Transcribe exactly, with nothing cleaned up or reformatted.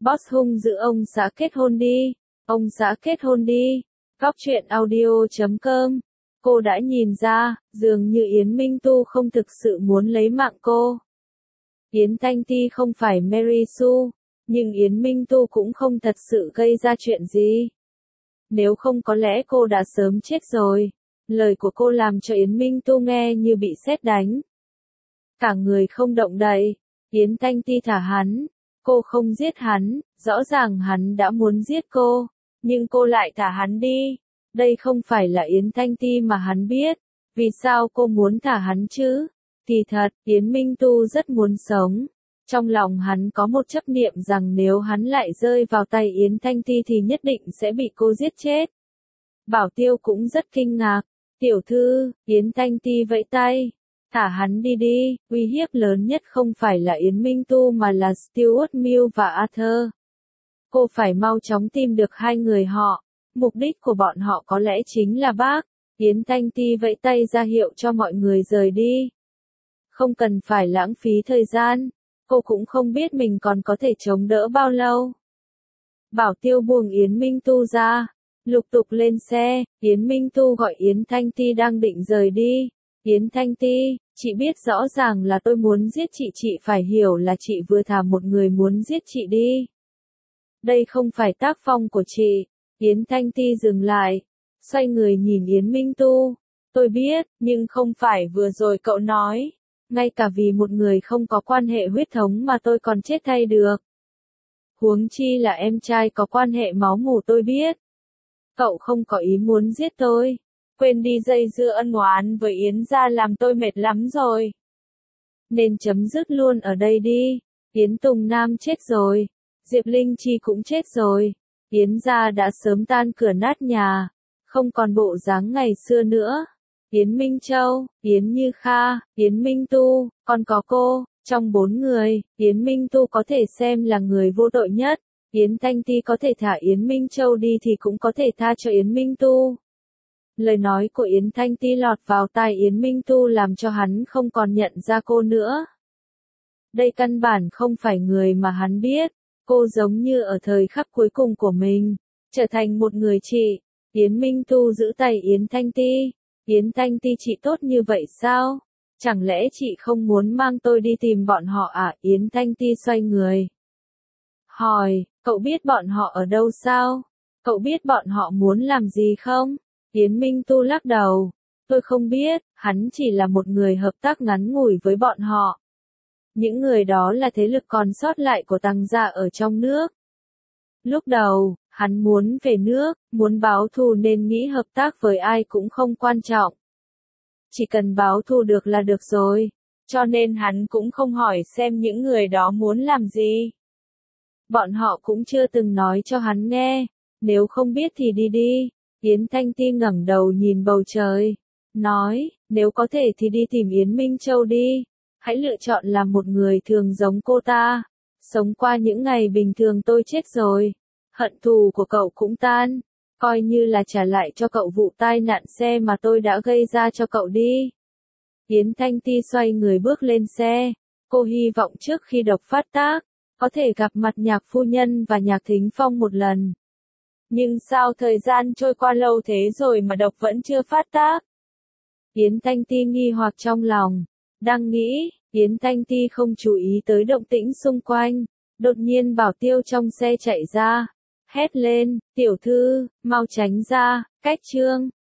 Boss hung dữ ông xã kết hôn đi. Ông xã kết hôn đi. Góc truyện audio chấm com. Cô đã nhìn ra, dường như Yến Minh Tu không thực sự muốn lấy mạng cô. Yến Thanh Ti không phải Mary Sue, nhưng Yến Minh Tu cũng không thật sự gây ra chuyện gì. Nếu không có lẽ cô đã sớm chết rồi. Lời của cô làm cho Yến Minh Tu nghe như bị sét đánh. Cả người không động đậy. Yến Thanh Ti thả hắn. Cô không giết hắn, rõ ràng hắn đã muốn giết cô, nhưng cô lại thả hắn đi. Đây không phải là Yến Thanh Ti mà hắn biết. Vì sao cô muốn thả hắn chứ? Thì thật, Yến Minh Tu rất muốn sống. Trong lòng hắn có một chấp niệm rằng nếu hắn lại rơi vào tay Yến Thanh Ti thì nhất định sẽ bị cô giết chết. Bảo Tiêu cũng rất kinh ngạc. Tiểu thư, Yến Thanh Ti vẫy tay. Thả hắn đi đi, uy hiếp lớn nhất không phải là Yến Minh Tu mà là Stuart Mill và Arthur. Cô phải mau chóng tìm được hai người họ. Mục đích của bọn họ có lẽ chính là bác. Yến Thanh Ti vẫy tay ra hiệu cho mọi người rời đi. Không cần phải lãng phí thời gian. Cô cũng không biết mình còn có thể chống đỡ bao lâu. Bảo Tiêu buông Yến Minh Tu ra. Lục tục lên xe, Yến Minh Tu gọi Yến Thanh Ti đang định rời đi. Yến Thanh Ti, chị biết rõ ràng là tôi muốn giết chị, chị phải hiểu là chị vừa thả một người muốn giết chị đi. Đây không phải tác phong của chị. Yến Thanh Ti dừng lại, xoay người nhìn Yến Minh Tu. Tôi biết, nhưng không phải vừa rồi cậu nói. Ngay cả vì một người không có quan hệ huyết thống mà tôi còn chết thay được. Huống chi là em trai có quan hệ máu mủ tôi biết. Cậu không có ý muốn giết tôi. Quên đi dây dưa ân oán với Yến gia làm tôi mệt lắm rồi. Nên chấm dứt luôn ở đây đi. Yến Tùng Nam chết rồi. Diệp Linh Chi cũng chết rồi. Yến gia đã sớm tan cửa nát nhà. Không còn bộ dáng ngày xưa nữa. Yến Minh Châu, Yến Như Kha, Yến Minh Tu, còn có cô. Trong bốn người, Yến Minh Tu có thể xem là người vô tội nhất. Yến Thanh Ti có thể thả Yến Minh Châu đi thì cũng có thể tha cho Yến Minh Tu. Lời nói của Yến Thanh Ti lọt vào tai Yến Minh Tu làm cho hắn không còn nhận ra cô nữa. Đây căn bản không phải người mà hắn biết. Cô giống như ở thời khắc cuối cùng của mình, trở thành một người chị. Yến Minh Tu giữ tay Yến Thanh Ti. Yến Thanh Ti, chị tốt như vậy sao? Chẳng lẽ chị không muốn mang tôi đi tìm bọn họ à? Yến Thanh Ti xoay người. Hỏi, cậu biết bọn họ ở đâu sao? Cậu biết bọn họ muốn làm gì không? Yến Minh Tu lắc đầu. Tôi không biết, hắn chỉ là một người hợp tác ngắn ngủi với bọn họ. Những người đó là thế lực còn sót lại của Tằng gia ở trong nước. Lúc đầu, hắn muốn về nước, muốn báo thù nên nghĩ hợp tác với ai cũng không quan trọng. Chỉ cần báo thù được là được rồi. Cho nên hắn cũng không hỏi xem những người đó muốn làm gì. Bọn họ cũng chưa từng nói cho hắn nghe. Nếu không biết thì đi đi. Yến Thanh Ti ngẩng đầu nhìn bầu trời. Nói, nếu có thể thì đi tìm Yến Minh Châu đi. Hãy lựa chọn làm một người thường giống cô ta. Sống qua những ngày bình thường tôi chết rồi. Hận thù của cậu cũng tan. Coi như là trả lại cho cậu vụ tai nạn xe mà tôi đã gây ra cho cậu đi. Yến Thanh Ti xoay người bước lên xe. Cô hy vọng trước khi độc phát tác, có thể gặp mặt Nhạc phu nhân và Nhạc Thính Phong một lần. Nhưng sao thời gian trôi qua lâu thế rồi mà độc vẫn chưa phát tác? Yến Thanh Ti nghi hoặc trong lòng. Đang nghĩ, Yến Thanh Ti không chú ý tới động tĩnh xung quanh. Đột nhiên Bảo Tiêu trong xe chạy ra. Hét lên, tiểu thư, mau tránh ra, cách trương.